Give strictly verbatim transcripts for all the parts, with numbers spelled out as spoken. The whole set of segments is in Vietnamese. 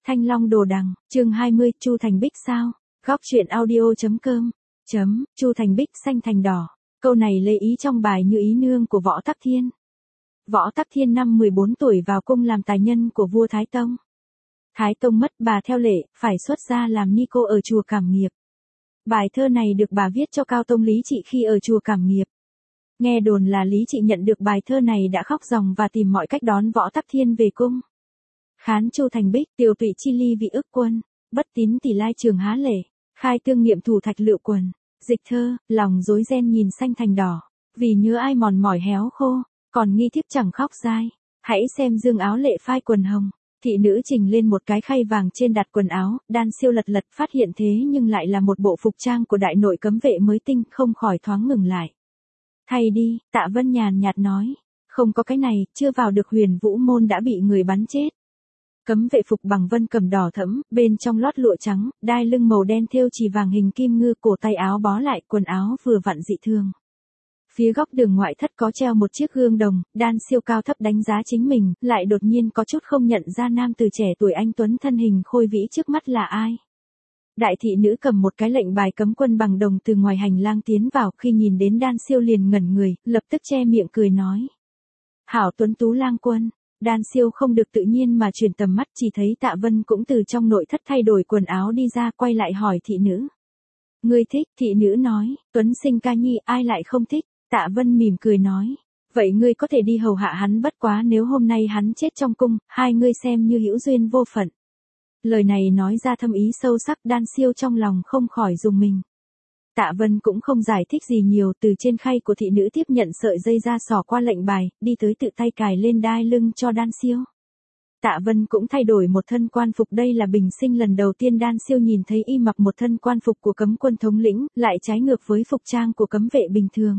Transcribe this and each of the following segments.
Thanh Long Đồ Đằng, chương hai mươi, Chu Thành Bích sao? Góc truyện audio.com. Chấm, Chu Thành Bích xanh thành đỏ. Câu này lấy ý trong bài Như Ý Nương của Võ Tắc Thiên. Võ Tắc Thiên năm mười bốn tuổi vào cung làm tài nhân của vua Thái Tông. Thái Tông mất bà theo lệ, phải xuất gia làm ni cô ở chùa Cảm Nghiệp. Bài thơ này được bà viết cho Cao Tông Lý Trị khi ở chùa Cảm Nghiệp. Nghe đồn là Lý Trị nhận được bài thơ này đã khóc ròng và tìm mọi cách đón Võ Tắc Thiên về cung. Khán Chu Thành Bích, tiểu tụy chi ly vị ức quân, bất tín tỷ lai trường há lễ, khai tương nghiệm thủ thạch lựu quần. Dịch thơ, lòng rối ren nhìn xanh thành đỏ, vì nhớ ai mòn mỏi héo khô, còn nghi thiếp chẳng khóc dai. Hãy xem dương áo lệ phai quần hồng. Thị nữ trình lên một cái khay vàng trên đặt quần áo, Đan Siêu lật lật phát hiện thế nhưng lại là một bộ phục trang của đại nội cấm vệ mới tinh, không khỏi thoáng ngừng lại. Thay đi, Tạ Vân nhàn nhạt nói, không có cái này, chưa vào được Huyền Vũ môn đã bị người bắn chết. Cấm vệ phục bằng vân cầm đỏ thẫm, bên trong lót lụa trắng, đai lưng màu đen thêu chì vàng hình kim ngư, cổ tay áo bó lại, quần áo vừa vặn dị thường. Phía góc đường ngoại thất có treo một chiếc gương đồng, Đan Siêu cao thấp đánh giá chính mình, lại đột nhiên có chút không nhận ra nam từ trẻ tuổi anh tuấn thân hình khôi vĩ trước mắt là ai. Đại thị nữ cầm một cái lệnh bài cấm quân bằng đồng từ ngoài hành lang tiến vào, khi nhìn đến Đan Siêu liền ngẩn người, lập tức che miệng cười nói. Hảo tuấn tú lang quân. Đan Siêu không được tự nhiên mà chuyển tầm mắt, chỉ thấy Tạ Vân cũng từ trong nội thất thay đổi quần áo đi ra, quay lại hỏi thị nữ. Ngươi thích? Thị nữ nói, tuấn sinh ca nhi ai lại không thích? Tạ Vân mỉm cười nói, vậy ngươi có thể đi hầu hạ hắn, bất quá nếu hôm nay hắn chết trong cung, hai ngươi xem như hữu duyên vô phận. Lời này nói ra thâm ý sâu sắc, Đan Siêu trong lòng không khỏi rùng mình. Tạ Vân cũng không giải thích gì nhiều, từ trên khay của thị nữ tiếp nhận sợi dây ra xỏ qua lệnh bài, đi tới tự tay cài lên đai lưng cho Đan Siêu. Tạ Vân cũng thay đổi một thân quan phục, đây là bình sinh lần đầu tiên Đan Siêu nhìn thấy y mặc một thân quan phục của cấm quân thống lĩnh, lại trái ngược với phục trang của cấm vệ bình thường.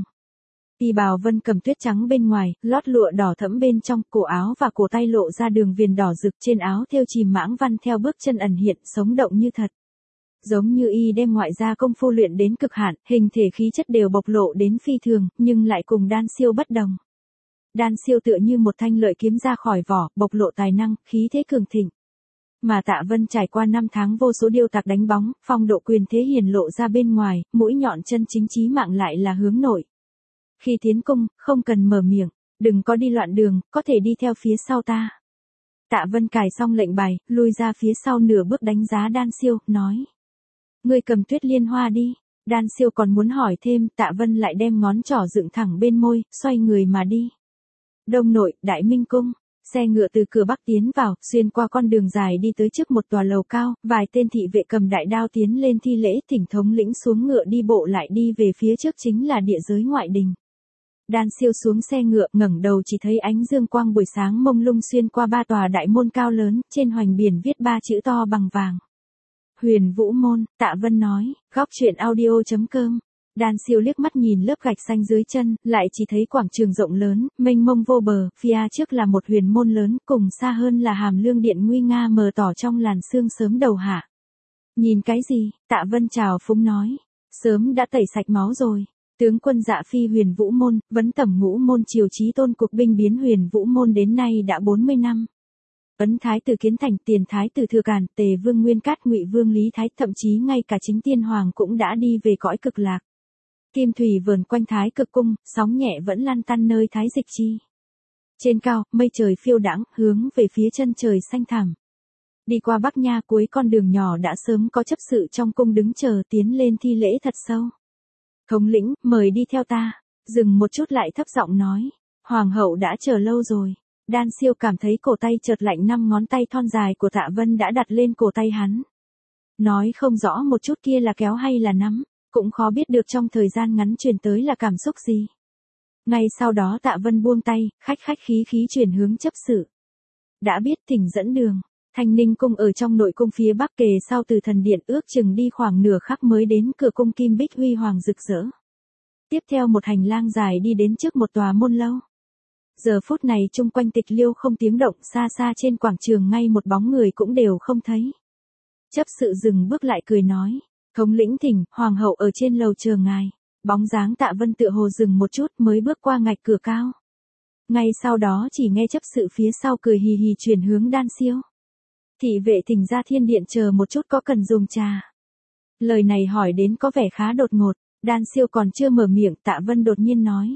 Y bào vân cầm tuyết trắng bên ngoài, lót lụa đỏ thẫm bên trong, cổ áo và cổ tay lộ ra đường viền đỏ rực, trên áo thêu chìm mãng văn theo bước chân ẩn hiện, sống động như thật. Giống như y đem ngoại gia công phu luyện đến cực hạn, hình thể khí chất đều bộc lộ đến phi thường, nhưng lại cùng Đan Siêu bất đồng. Đan Siêu tựa như một thanh lợi kiếm ra khỏi vỏ, bộc lộ tài năng, khí thế cường thịnh. Mà Tạ Vân trải qua năm tháng vô số điêu tạc đánh bóng, phong độ quyền thế hiển lộ ra bên ngoài, mũi nhọn chân chính chí mạng lại là hướng nội. Khi tiến cung, không cần mở miệng, đừng có đi loạn đường, có thể đi theo phía sau ta. Tạ Vân cài xong lệnh bài, lui ra phía sau nửa bước đánh giá Đan Siêu, nói. Ngươi cầm tuyết liên hoa đi. Đan Siêu còn muốn hỏi thêm, Tạ Vân lại đem ngón trỏ dựng thẳng bên môi, xoay người mà đi. Đông nội, Đại Minh cung, xe ngựa từ cửa bắc tiến vào, xuyên qua con đường dài đi tới trước một tòa lầu cao, vài tên thị vệ cầm đại đao tiến lên thi lễ, thỉnh thống lĩnh xuống ngựa đi bộ lại đi về phía trước chính là địa giới ngoại đình. Đan Siêu xuống xe ngựa, ngẩng đầu chỉ thấy ánh dương quang buổi sáng mông lung xuyên qua ba tòa đại môn cao lớn, trên hoành biển viết ba chữ to bằng vàng. Huyền Vũ môn, Tạ Vân nói, góc truyện audio.com. Đan Siêu liếc mắt nhìn lớp gạch xanh dưới chân, lại chỉ thấy quảng trường rộng lớn, mênh mông vô bờ, phía trước là một huyền môn lớn, cùng xa hơn là Hàm Lương điện nguy nga mờ tỏ trong làn sương sớm đầu hạ. Nhìn cái gì? Tạ Vân chào phúng nói, sớm đã tẩy sạch máu rồi. Tướng quân Dạ Phi Huyền Vũ môn, vấn tẩm ngũ môn triều chí tôn cục binh biến Huyền Vũ môn đến nay đã bốn mươi năm. Ấn Thái tử Kiến Thành, Tiền Thái tử Thừa Càn, Tề Vương Nguyên Cát, Ngụy Vương Lý Thái, thậm chí ngay cả chính Tiên Hoàng cũng đã đi về cõi cực lạc. Kim thủy vờn quanh Thái Cực cung, sóng nhẹ vẫn lan tăn nơi Thái Dịch chi. Trên cao, mây trời phiêu đãng, hướng về phía chân trời xanh thẳm. Đi qua Bắc Nha, cuối con đường nhỏ đã sớm có chấp sự trong cung đứng chờ, tiến lên thi lễ thật sâu. Thống lĩnh, mời đi theo ta. Dừng một chút lại thấp giọng nói, Hoàng hậu đã chờ lâu rồi. Đan Siêu cảm thấy cổ tay chợt lạnh, năm ngón tay thon dài của Tạ Vân đã đặt lên cổ tay hắn. Nói không rõ một chút kia là kéo hay là nắm, cũng khó biết được trong thời gian ngắn truyền tới là cảm xúc gì. Ngay sau đó Tạ Vân buông tay, khách khách khí khí chuyển hướng chấp sự. Đã biết, thỉnh dẫn đường. Thanh Ninh cung ở trong nội cung phía bắc, kề sau Từ Thần điện, ước chừng đi khoảng nửa khắc mới đến cửa cung kim bích huy hoàng rực rỡ. Tiếp theo một hành lang dài đi đến trước một tòa môn lâu. Giờ phút này chung quanh tịch liêu không tiếng động, xa xa trên quảng trường ngay một bóng người cũng đều không thấy. Chấp sự dừng bước lại cười nói, thống lĩnh thỉnh, Hoàng hậu ở trên lầu chờ ngài. Bóng dáng Tạ Vân tựa hồ dừng một chút mới bước qua ngạch cửa cao. Ngay sau đó chỉ nghe chấp sự phía sau cười hì hì chuyển hướng Đan Siêu. Thị vệ thỉnh ra thiên điện chờ một chút có cần dùng trà. Lời này hỏi đến có vẻ khá đột ngột, Đan Siêu còn chưa mở miệng Tạ Vân đột nhiên nói.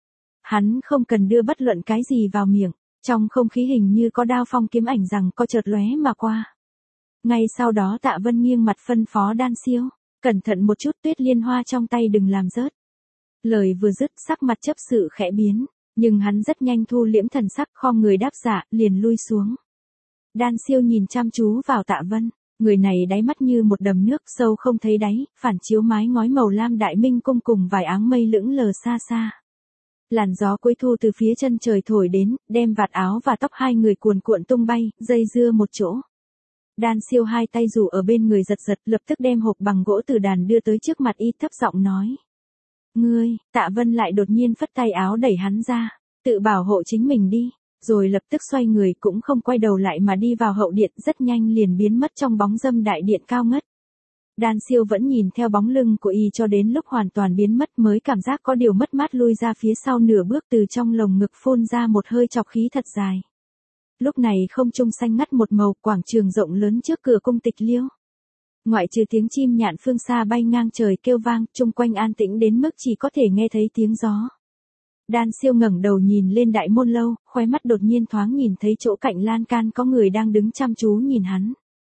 Hắn không cần đưa bất luận cái gì vào miệng, trong không khí hình như có đao phong kiếm ảnh rằng có chợt lóe mà qua. Ngay sau đó Tạ Vân nghiêng mặt phân phó Đan Siêu, cẩn thận một chút tuyết liên hoa trong tay đừng làm rớt. Lời vừa dứt sắc mặt chấp sự khẽ biến, nhưng hắn rất nhanh thu liễm thần sắc khom người đáp dạ, liền lui xuống. Đan Siêu nhìn chăm chú vào Tạ Vân, người này đáy mắt như một đầm nước sâu không thấy đáy, phản chiếu mái ngói màu lam đại minh cung cùng vài áng mây lững lờ xa xa. Làn gió cuối thu từ phía chân trời thổi đến, đem vạt áo và tóc hai người cuồn cuộn tung bay, dây dưa một chỗ. Đan Siêu hai tay rủ ở bên người giật giật, lập tức đem hộp bằng gỗ từ đàn đưa tới trước mặt y, thấp giọng nói. Ngươi, Tạ Vân lại đột nhiên phất tay áo đẩy hắn ra, tự bảo hộ chính mình đi, rồi lập tức xoay người cũng không quay đầu lại mà đi vào hậu điện, rất nhanh liền biến mất trong bóng râm đại điện cao ngất. Đan Siêu vẫn nhìn theo bóng lưng của y cho đến lúc hoàn toàn biến mất mới cảm giác có điều mất mát lui ra phía sau nửa bước, từ trong lồng ngực phun ra một hơi trọc khí thật dài. Lúc này không trung xanh ngắt một màu, quảng trường rộng lớn trước cửa cung Tịch Liêu. Ngoại trừ tiếng chim nhạn phương xa bay ngang trời kêu vang, chung quanh an tĩnh đến mức chỉ có thể nghe thấy tiếng gió. Đan Siêu ngẩng đầu nhìn lên đại môn lâu, khóe mắt đột nhiên thoáng nhìn thấy chỗ cạnh lan can có người đang đứng chăm chú nhìn hắn.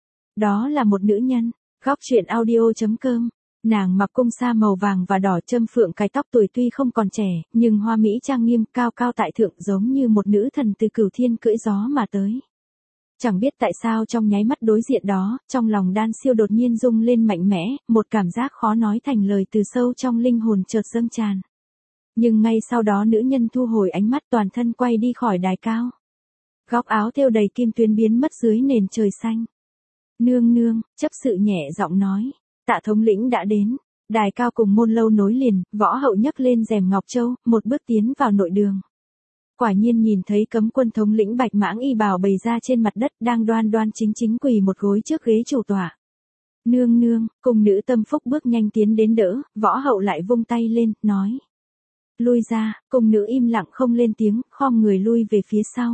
Đó là một nữ nhân. Góc truyện audio chấm com. Nàng mặc cung sa màu vàng và đỏ, châm phượng cái tóc, tuổi tuy không còn trẻ, nhưng hoa mỹ trang nghiêm, cao cao tại thượng, giống như một nữ thần từ cửu thiên cưỡi gió mà tới. Chẳng biết tại sao trong nháy mắt đối diện đó, trong lòng Đan Siêu đột nhiên rung lên mạnh mẽ, một cảm giác khó nói thành lời từ sâu trong linh hồn chợt dâng tràn. Nhưng ngay sau đó nữ nhân thu hồi ánh mắt, toàn thân quay đi khỏi đài cao. Góc áo thêu đầy kim tuyến biến mất dưới nền trời xanh. Nương nương, chấp sự nhẹ giọng nói, Tạ thống lĩnh đã đến. Đài cao cùng môn lâu nối liền, võ hậu nhấc lên rèm ngọc châu, một bước tiến vào nội đường. Quả nhiên nhìn thấy cấm quân thống lĩnh bạch mãng y bào bày ra trên mặt đất, đang đoan đoan chính chính quỳ một gối trước ghế chủ tọa. Nương nương, cung nữ Tâm Phúc bước nhanh tiến đến đỡ, võ hậu lại vung tay lên, nói. Lui ra, cung nữ im lặng không lên tiếng, khom người lui về phía sau.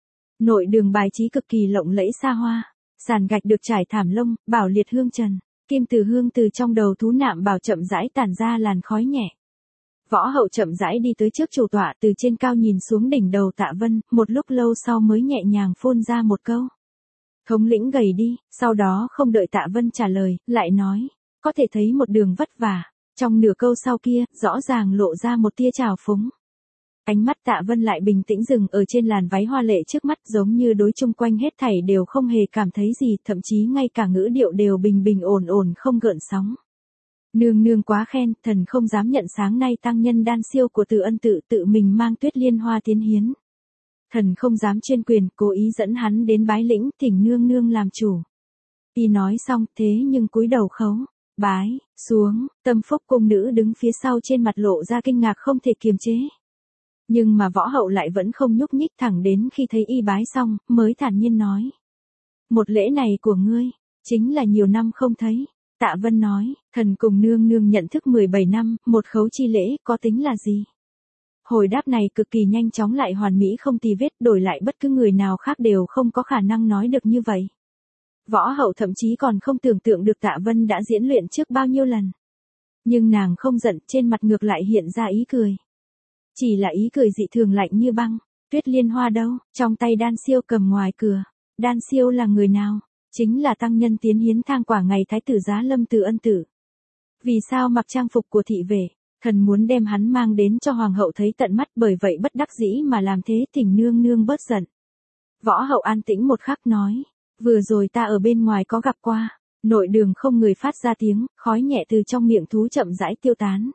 Nội đường bài trí cực kỳ lộng lẫy xa hoa. Sàn gạch được trải thảm lông, bảo liệt hương trần, kim từ hương từ trong đầu thú nạm bảo chậm rãi tản ra làn khói nhẹ. Võ hậu chậm rãi đi tới trước chủ tọa, từ trên cao nhìn xuống đỉnh đầu Tạ Vân, một lúc lâu sau mới nhẹ nhàng phun ra một câu. Thống lĩnh gầy đi, sau đó không đợi Tạ Vân trả lời, lại nói, có thể thấy một đường vất vả. Trong nửa câu sau kia, rõ ràng lộ ra một tia trào phúng. Ánh mắt Tạ Vân lại bình tĩnh dừng ở trên làn váy hoa lệ trước mắt, giống như đối chung quanh hết thảy đều không hề cảm thấy gì, thậm chí ngay cả ngữ điệu đều bình bình ổn ổn không gợn sóng. Nương nương quá khen, thần không dám nhận sáng nay tăng nhân Đan Siêu của Từ Ân tự tự mình mang tuyết liên hoa tiến hiến. Thần không dám chuyên quyền, cố ý dẫn hắn đến bái lĩnh, thỉnh nương nương làm chủ. Y nói xong, thế nhưng cúi đầu khấu, bái, xuống, Tâm Phúc cung nữ đứng phía sau trên mặt lộ ra kinh ngạc không thể kiềm chế. Nhưng mà võ hậu lại vẫn không nhúc nhích, thẳng đến khi thấy y bái xong, mới thản nhiên nói. Một lễ này của ngươi, chính là nhiều năm không thấy. Tạ Vân nói, thần cùng nương nương nhận thức mười bảy năm, một khấu chi lễ, có tính là gì? Hồi đáp này cực kỳ nhanh chóng lại hoàn mỹ không tì vết, đổi lại bất cứ người nào khác đều không có khả năng nói được như vậy. Võ hậu thậm chí còn không tưởng tượng được Tạ Vân đã diễn luyện trước bao nhiêu lần. Nhưng nàng không giận, trên mặt ngược lại hiện ra ý cười. Chỉ là ý cười dị thường lạnh như băng. Tuyết liên hoa đâu? Trong tay Đan Siêu cầm ngoài cửa. Đan Siêu là người nào? Chính là tăng nhân tiến hiến thang quả ngày thái tử Giá Lâm Từ Ân tử. Vì sao mặc trang phục của thị vệ? Thần muốn đem hắn mang đến cho hoàng hậu thấy tận mắt, bởi vậy bất đắc dĩ mà làm thế, thỉnh nương nương bớt giận. Võ hậu an tĩnh một khắc nói, vừa rồi ta ở bên ngoài có gặp qua. Nội đường không người phát ra tiếng, khói nhẹ từ trong miệng thú chậm rãi tiêu tán.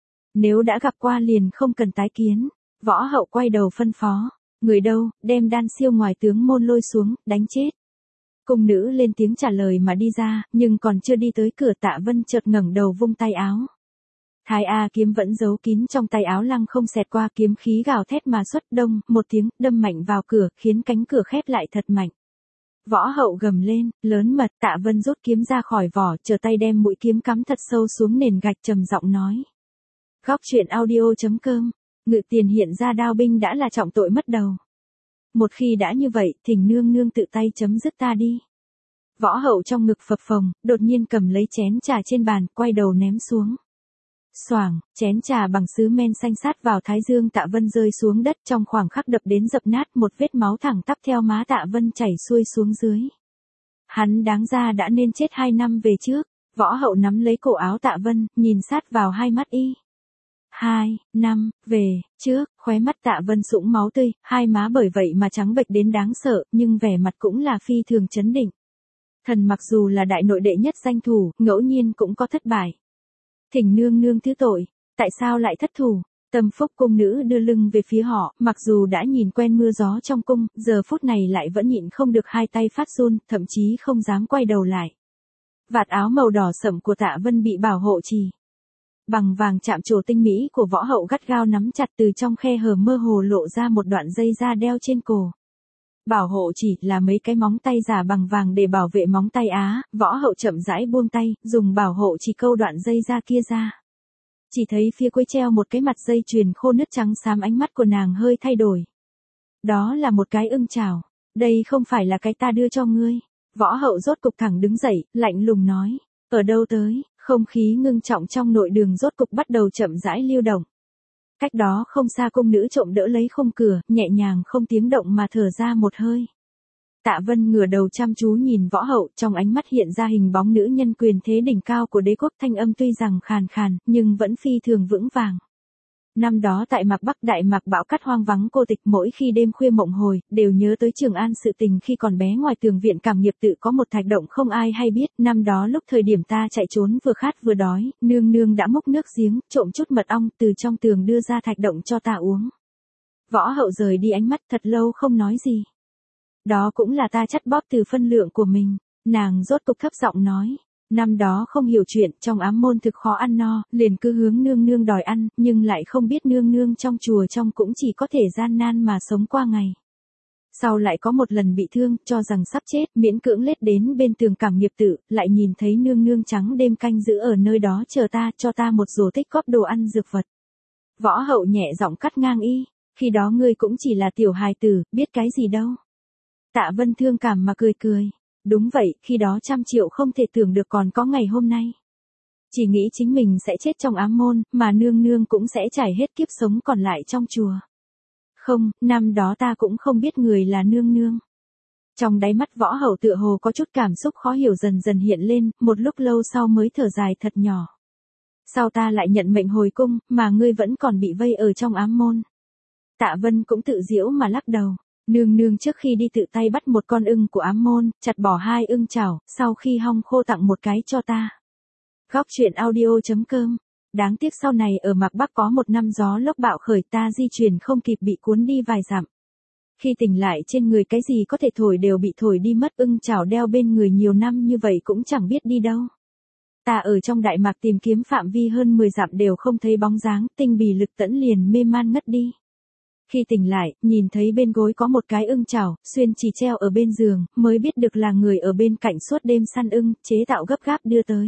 Nếu đã gặp qua liền không cần tái kiến. Võ hậu quay đầu phân phó, người đâu, đem Đan Siêu ngoài tướng môn lôi xuống, đánh chết. Cung nữ lên tiếng trả lời mà đi ra, nhưng còn chưa đi tới cửa Tạ Vân chợt ngẩng đầu vung tay áo. Thái A kiếm vẫn giấu kín trong tay áo lăng không xẹt qua, kiếm khí gào thét mà xuất, đông, một tiếng, đâm mạnh vào cửa, khiến cánh cửa khép lại thật mạnh. Võ hậu gầm lên, lớn mật. Tạ Vân rút kiếm ra khỏi vỏ, trở tay đem mũi kiếm cắm thật sâu xuống nền gạch, trầm giọng nói. Góc truyện audio chấm com. Ngự tiền hiện ra đao binh đã là trọng tội mất đầu. Một khi đã như vậy, thỉnh nương nương tự tay chấm dứt ta đi. Võ Hậu trong ngực phập phồng, đột nhiên cầm lấy chén trà trên bàn, quay đầu ném xuống. Xoảng, chén trà bằng sứ men xanh sát vào thái dương Tạ Vân rơi xuống đất, trong khoảng khắc đập đến dập nát, một vết máu thẳng tắp theo má Tạ Vân chảy xuôi xuống dưới. Hắn đáng ra đã nên chết hai năm về trước. Võ Hậu nắm lấy cổ áo Tạ Vân, nhìn sát vào hai mắt y. Hai, năm, về, trước, khóe mắt Tạ Vân sũng máu tươi, hai má bởi vậy mà trắng bệch đến đáng sợ, nhưng vẻ mặt cũng là phi thường chấn định. Thần mặc dù là đại nội đệ nhất danh thủ, ngẫu nhiên cũng có thất bại. Thỉnh nương nương thứ tội, tại sao lại thất thủ? Tâm Phúc cung nữ đưa lưng về phía họ, mặc dù đã nhìn quen mưa gió trong cung, giờ phút này lại vẫn nhịn không được hai tay phát run, thậm chí không dám quay đầu lại. Vạt áo màu đỏ sẫm của Tạ Vân bị bảo hộ trì bằng vàng chạm trổ tinh mỹ của Võ Hậu gắt gao nắm chặt, từ trong khe hở mơ hồ lộ ra một đoạn dây da đeo trên cổ. Bảo hộ chỉ là mấy cái móng tay giả bằng vàng để bảo vệ móng tay á. Võ Hậu chậm rãi buông tay, dùng bảo hộ chỉ câu đoạn dây da kia ra. Chỉ thấy phía cuối treo một cái mặt dây chuyền khô nứt trắng xám, ánh mắt của nàng hơi thay đổi. Đó là một cái ưng chảo. Đây không phải là cái ta đưa cho ngươi. Võ Hậu rốt cục thẳng đứng dậy, lạnh lùng nói. Ở đâu tới? Không khí ngưng trọng trong nội đường rốt cục bắt đầu chậm rãi lưu động. Cách đó không xa cung nữ trộm đỡ lấy khung cửa, nhẹ nhàng không tiếng động mà thở ra một hơi. Tạ Vân ngửa đầu chăm chú nhìn Võ Hậu, trong ánh mắt hiện ra hình bóng nữ nhân quyền thế đỉnh cao của đế quốc, thanh âm tuy rằng khàn khàn, nhưng vẫn phi thường vững vàng. Năm đó tại Mạc Bắc Đại Mạc bão cát hoang vắng cô tịch, mỗi khi đêm khuya mộng hồi, đều nhớ tới Trường An sự tình khi còn bé. Ngoài tường viện Cảm Nghiệp tự có một thạch động không ai hay biết, năm đó lúc thời điểm ta chạy trốn vừa khát vừa đói, nương nương đã múc nước giếng, trộm chút mật ong từ trong tường đưa ra thạch động cho ta uống. Võ Hậu rời đi ánh mắt thật lâu không nói gì. Đó cũng là ta chắt bóp từ phân lượng của mình, nàng rốt cục thấp giọng nói. Năm đó không hiểu chuyện, trong ám môn thực khó ăn no, liền cứ hướng nương nương đòi ăn, nhưng lại không biết nương nương trong chùa trong cũng chỉ có thể gian nan mà sống qua ngày. Sau lại có một lần bị thương, cho rằng sắp chết, miễn cưỡng lết đến bên tường Cảm Nghiệp tự, lại nhìn thấy nương nương trắng đêm canh giữ ở nơi đó chờ ta, cho ta một rổ tích góp đồ ăn dược vật. Võ Hậu nhẹ giọng cắt ngang y, khi đó ngươi cũng chỉ là tiểu hài tử, biết cái gì đâu. Tạ Vân thương cảm mà cười cười. Đúng vậy, khi đó trăm triệu không thể tưởng được còn có ngày hôm nay. Chỉ nghĩ chính mình sẽ chết trong ám môn, mà nương nương cũng sẽ trải hết kiếp sống còn lại trong chùa. Không, năm đó ta cũng không biết người là nương nương. Trong đáy mắt Võ Hậu tựa hồ có chút cảm xúc khó hiểu dần dần hiện lên, một lúc lâu sau mới thở dài thật nhỏ. Sao ta lại nhận mệnh hồi cung, mà ngươi vẫn còn bị vây ở trong ám môn? Tạ Vân cũng tự giễu mà lắc đầu. Nương nương trước khi đi tự tay bắt một con ưng của ám môn, chặt bỏ hai ưng chảo, sau khi hong khô tặng một cái cho ta. Góc truyện audio chấm com. Đáng tiếc sau này ở Mạc Bắc có một năm gió lốc bạo khởi, ta di chuyển không kịp bị cuốn đi vài dặm. Khi tỉnh lại trên người cái gì có thể thổi đều bị thổi đi mất, ưng chảo đeo bên người nhiều năm như vậy cũng chẳng biết đi đâu. Ta ở trong Đại Mạc tìm kiếm phạm vi hơn mười dặm đều không thấy bóng dáng, tinh bì lực tẫn liền mê man ngất đi. Khi tỉnh lại, nhìn thấy bên gối có một cái ưng chảo, xuyên chỉ treo ở bên giường, mới biết được là người ở bên cạnh suốt đêm săn ưng, chế tạo gấp gáp đưa tới.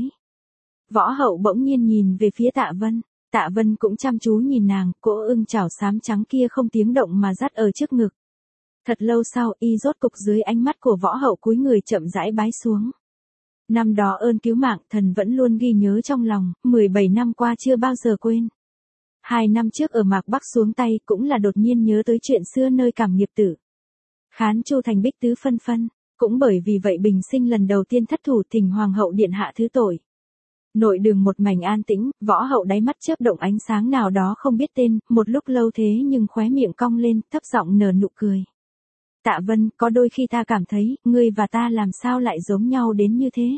Võ Hậu bỗng nhiên nhìn về phía Tạ Vân, Tạ Vân cũng chăm chú nhìn nàng, cỗ ưng chảo xám trắng kia không tiếng động mà dắt ở trước ngực. Thật lâu sau, y rốt cục dưới ánh mắt của Võ Hậu cúi người chậm rãi bái xuống. Năm đó ơn cứu mạng, thần vẫn luôn ghi nhớ trong lòng, mười bảy năm qua chưa bao giờ quên. Hai năm trước ở Mạc Bắc xuống tay cũng là đột nhiên nhớ tới chuyện xưa nơi Cảm Nghiệp tử. Khán Chu thành bích tứ phân phân, cũng bởi vì vậy bình sinh lần đầu tiên thất thủ, thỉnh Hoàng hậu điện hạ thứ tội. Nội đường một mảnh an tĩnh, Võ Hậu đáy mắt chớp động ánh sáng nào đó không biết tên, một lúc lâu thế nhưng khóe miệng cong lên, thấp giọng nở nụ cười. Tạ Vân, có đôi khi ta cảm thấy, ngươi và ta làm sao lại giống nhau đến như thế.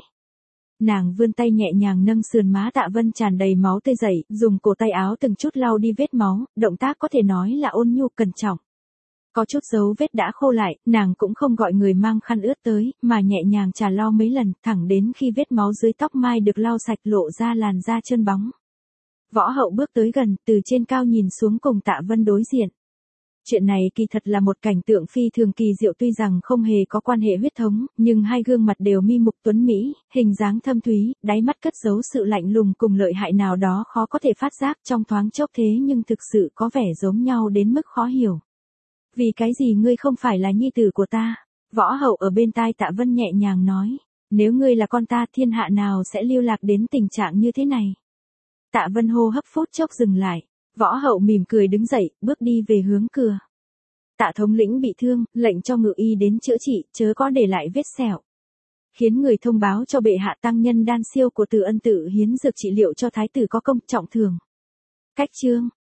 Nàng vươn tay nhẹ nhàng nâng sườn má Tạ Vân tràn đầy máu tươi dậy, dùng cổ tay áo từng chút lau đi vết máu, động tác có thể nói là ôn nhu cẩn trọng. Có chút dấu vết đã khô lại, nàng cũng không gọi người mang khăn ướt tới, mà nhẹ nhàng trà lau mấy lần, thẳng đến khi vết máu dưới tóc mai được lau sạch lộ ra làn da trơn bóng. Võ Hậu bước tới gần, từ trên cao nhìn xuống cùng Tạ Vân đối diện. Chuyện này kỳ thật là một cảnh tượng phi thường kỳ diệu, tuy rằng không hề có quan hệ huyết thống, nhưng hai gương mặt đều mi mục tuấn mỹ, hình dáng thâm thúy, đáy mắt cất giấu sự lạnh lùng cùng lợi hại nào đó khó có thể phát giác trong thoáng chốc, thế nhưng thực sự có vẻ giống nhau đến mức khó hiểu. Vì cái gì ngươi không phải là nhi tử của ta? Võ Hậu ở bên tai Tạ Vân nhẹ nhàng nói. Nếu ngươi là con ta, thiên hạ nào sẽ lưu lạc đến tình trạng như thế này? Tạ Vân hô hấp phút chốc dừng lại. Võ Hậu mỉm cười đứng dậy, bước đi về hướng cửa. Tạ thống lĩnh bị thương, lệnh cho ngự y đến chữa trị, chớ có để lại vết sẹo. Khiến người thông báo cho bệ hạ tăng nhân đan siêu của Từ Ân tự hiến dược trị liệu cho thái tử có công trọng thưởng. Cách chương